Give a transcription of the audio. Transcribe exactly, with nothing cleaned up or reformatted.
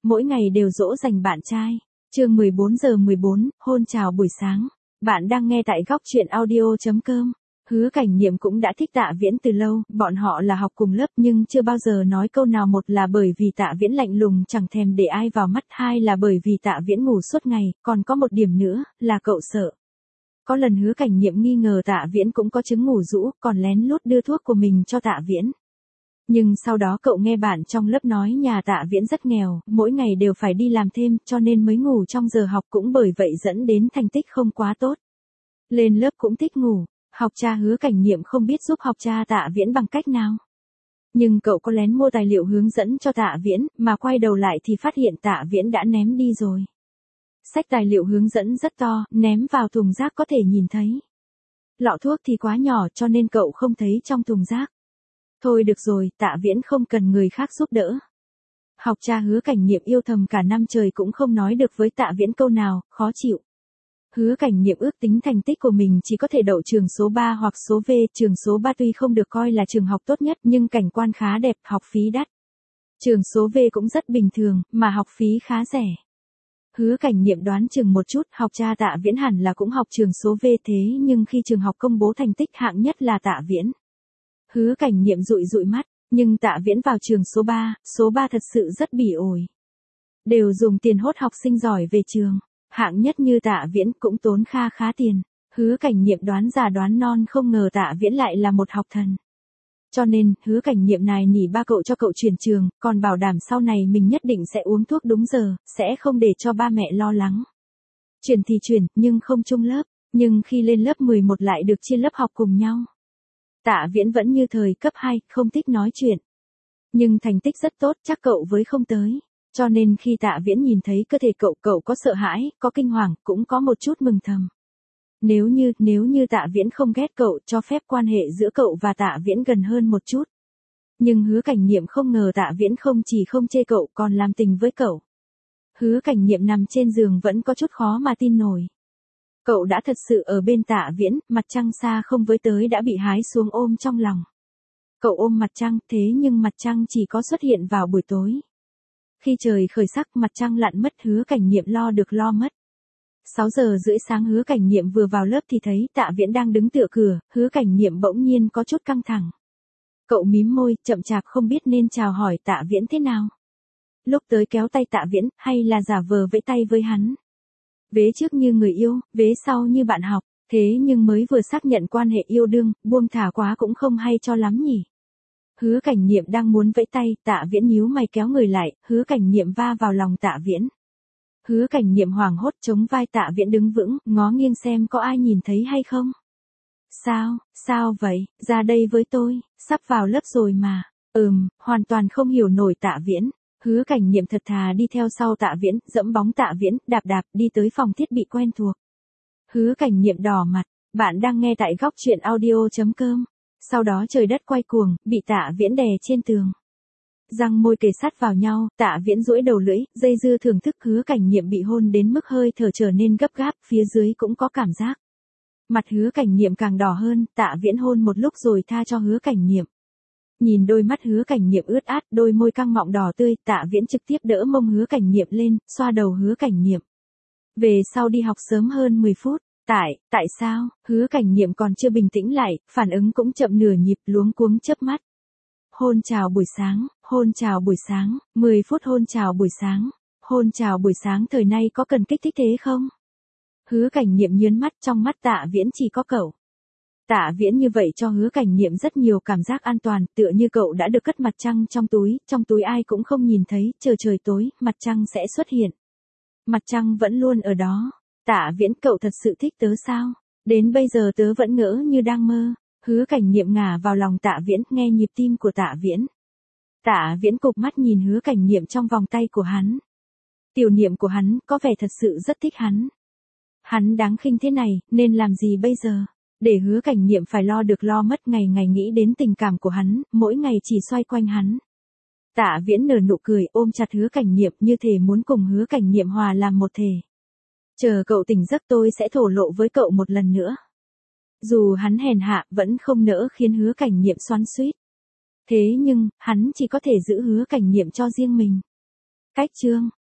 mỗi ngày đều dỗ dành bạn trai. Chương mười bốn giờ mười bốn, hôn chào buổi sáng. Bạn đang nghe tại góc truyện audio chấm com. Hứa Cảnh Nhiệm cũng đã thích Tạ Viễn từ lâu, bọn họ là học cùng lớp nhưng chưa bao giờ nói câu nào. Một là bởi vì Tạ Viễn lạnh lùng chẳng thèm để ai vào mắt, hai là bởi vì Tạ Viễn ngủ suốt ngày, còn có một điểm nữa, là cậu sợ. Có lần Hứa Cảnh Nhiệm nghi ngờ Tạ Viễn cũng có chứng ngủ rũ, còn lén lút đưa thuốc của mình cho Tạ Viễn. Nhưng sau đó cậu nghe bạn trong lớp nói nhà Tạ Viễn rất nghèo, mỗi ngày đều phải đi làm thêm, cho nên mới ngủ trong giờ học, cũng bởi vậy dẫn đến thành tích không quá tốt. Lên lớp cũng thích ngủ. Học cha Hứa Cảnh Nhiệm không biết giúp học cha Tạ Viễn bằng cách nào. Nhưng cậu có lén mua tài liệu hướng dẫn cho Tạ Viễn, mà quay đầu lại thì phát hiện Tạ Viễn đã ném đi rồi. Sách tài liệu hướng dẫn rất to, ném vào thùng rác có thể nhìn thấy. Lọ thuốc thì quá nhỏ cho nên cậu không thấy trong thùng rác. Thôi được rồi, Tạ Viễn không cần người khác giúp đỡ. Học cha Hứa Cảnh Nhiệm yêu thầm cả năm trời cũng không nói được với Tạ Viễn câu nào, khó chịu. Hứa Cảnh Nhiệm ước tính thành tích của mình chỉ có thể đậu trường số ba hoặc số V, trường số ba tuy không được coi là trường học tốt nhất nhưng cảnh quan khá đẹp, học phí đắt. Trường số V cũng rất bình thường, mà học phí khá rẻ. Hứa Cảnh Nhiệm đoán chừng một chút, học cha Tạ Viễn hẳn là cũng học trường số V, thế nhưng khi trường học công bố thành tích hạng nhất là Tạ Viễn. Hứa Cảnh Nhiệm dụi dụi mắt, nhưng Tạ Viễn vào trường số ba, số ba thật sự rất bỉ ổi. Đều dùng tiền hốt học sinh giỏi về trường. Hạng nhất như Tạ Viễn cũng tốn kha khá tiền. Hứa Cảnh Nhiệm đoán già đoán non, không ngờ Tạ Viễn lại là một học thần. Cho nên, Hứa Cảnh Nhiệm này nỉ ba cậu cho cậu chuyển trường, còn bảo đảm sau này mình nhất định sẽ uống thuốc đúng giờ, sẽ không để cho ba mẹ lo lắng. Chuyển thì chuyển, nhưng không chung lớp. Nhưng khi lên lớp mười một lại được chia lớp học cùng nhau. Tạ Viễn vẫn như thời cấp hai, không thích nói chuyện. Nhưng thành tích rất tốt, chắc cậu với không tới. Cho nên khi Tạ Viễn nhìn thấy cơ thể cậu, cậu có sợ hãi, có kinh hoàng, cũng có một chút mừng thầm. Nếu như, nếu như Tạ Viễn không ghét cậu, cho phép quan hệ giữa cậu và Tạ Viễn gần hơn một chút. Nhưng Hứa Cảnh Nhiệm không ngờ Tạ Viễn không chỉ không chê cậu, còn làm tình với cậu. Hứa Cảnh Nhiệm nằm trên giường vẫn có chút khó mà tin nổi. Cậu đã thật sự ở bên Tạ Viễn, mặt trăng xa không với tới đã bị hái xuống ôm trong lòng. Cậu ôm mặt trăng, thế nhưng mặt trăng chỉ có xuất hiện vào buổi tối. Khi trời khởi sắc, mặt trăng lặn mất, Hứa Cảnh Nhiệm lo được lo mất. sáu giờ rưỡi sáng Hứa Cảnh Nhiệm vừa vào lớp thì thấy Tạ Viễn đang đứng tựa cửa, Hứa Cảnh Nhiệm bỗng nhiên có chút căng thẳng. Cậu mím môi, chậm chạp không biết nên chào hỏi Tạ Viễn thế nào. Lúc tới kéo tay Tạ Viễn, hay là giả vờ vẫy tay với hắn. Vế trước như người yêu, vế sau như bạn học, thế nhưng mới vừa xác nhận quan hệ yêu đương, buông thả quá cũng không hay cho lắm nhỉ. Hứa Cảnh Nhiệm đang muốn vẫy tay, Tạ Viễn nhíu mày kéo người lại, Hứa Cảnh Nhiệm va vào lòng Tạ Viễn. Hứa Cảnh Nhiệm hoảng hốt chống vai Tạ Viễn đứng vững, ngó nghiêng xem có ai nhìn thấy hay không. Sao, sao vậy, ra đây với tôi, sắp vào lớp rồi mà. Ừm, hoàn toàn không hiểu nổi Tạ Viễn. Hứa Cảnh Nhiệm thật thà đi theo sau Tạ Viễn, dẫm bóng Tạ Viễn, đạp đạp đi tới phòng thiết bị quen thuộc. Hứa Cảnh Nhiệm đỏ mặt, bạn đang nghe tại góc truyện audio chấm com. Sau đó trời đất quay cuồng, bị Tạ Viễn đè trên tường. Răng môi kề sát vào nhau, Tạ Viễn duỗi đầu lưỡi, dây dưa thưởng thức. Hứa Cảnh Nhiệm bị hôn đến mức hơi thở trở nên gấp gáp, phía dưới cũng có cảm giác. Mặt Hứa Cảnh Nhiệm càng đỏ hơn, Tạ Viễn hôn một lúc rồi tha cho Hứa Cảnh Nhiệm. Nhìn đôi mắt Hứa Cảnh Nhiệm ướt át, đôi môi căng mọng đỏ tươi, Tạ Viễn trực tiếp đỡ mông Hứa Cảnh Nhiệm lên, xoa đầu Hứa Cảnh Nhiệm. Về sau đi học sớm hơn mười phút. Tại, tại sao? Hứa Cảnh Nhiệm còn chưa bình tĩnh lại, phản ứng cũng chậm nửa nhịp, luống cuống chớp mắt. Hôn chào buổi sáng, hôn chào buổi sáng, mười phút hôn chào buổi sáng, hôn chào buổi sáng thời nay có cần kích thích thế không? Hứa Cảnh Nhiệm nhớn mắt, trong mắt Tạ Viễn chỉ có cậu. Tạ Viễn như vậy cho Hứa Cảnh Nhiệm rất nhiều cảm giác an toàn, tựa như cậu đã được cất mặt trăng trong túi, trong túi ai cũng không nhìn thấy, chờ trời tối, mặt trăng sẽ xuất hiện. Mặt trăng vẫn luôn ở đó. Tạ Viễn, cậu thật sự thích tớ sao? Đến bây giờ tớ vẫn ngỡ như đang mơ. Hứa Cảnh Nhiệm ngả vào lòng Tạ Viễn, nghe nhịp tim của Tạ Viễn. Tạ Viễn cụp mắt nhìn Hứa Cảnh Nhiệm trong vòng tay của hắn. Tiểu niệm của hắn, có vẻ thật sự rất thích hắn. Hắn đáng khinh thế này, nên làm gì bây giờ? Để Hứa Cảnh Nhiệm phải lo được lo mất, ngày ngày nghĩ đến tình cảm của hắn, mỗi ngày chỉ xoay quanh hắn. Tạ Viễn nở nụ cười, ôm chặt Hứa Cảnh Nhiệm như thể muốn cùng Hứa Cảnh Nhiệm hòa làm một thể. Chờ cậu tỉnh giấc tôi sẽ thổ lộ với cậu một lần nữa. Dù hắn hèn hạ, vẫn không nỡ khiến Hứa Cảnh Nhiệm xoắn xuýt. Thế nhưng, hắn chỉ có thể giữ Hứa Cảnh Nhiệm cho riêng mình. Cách chương.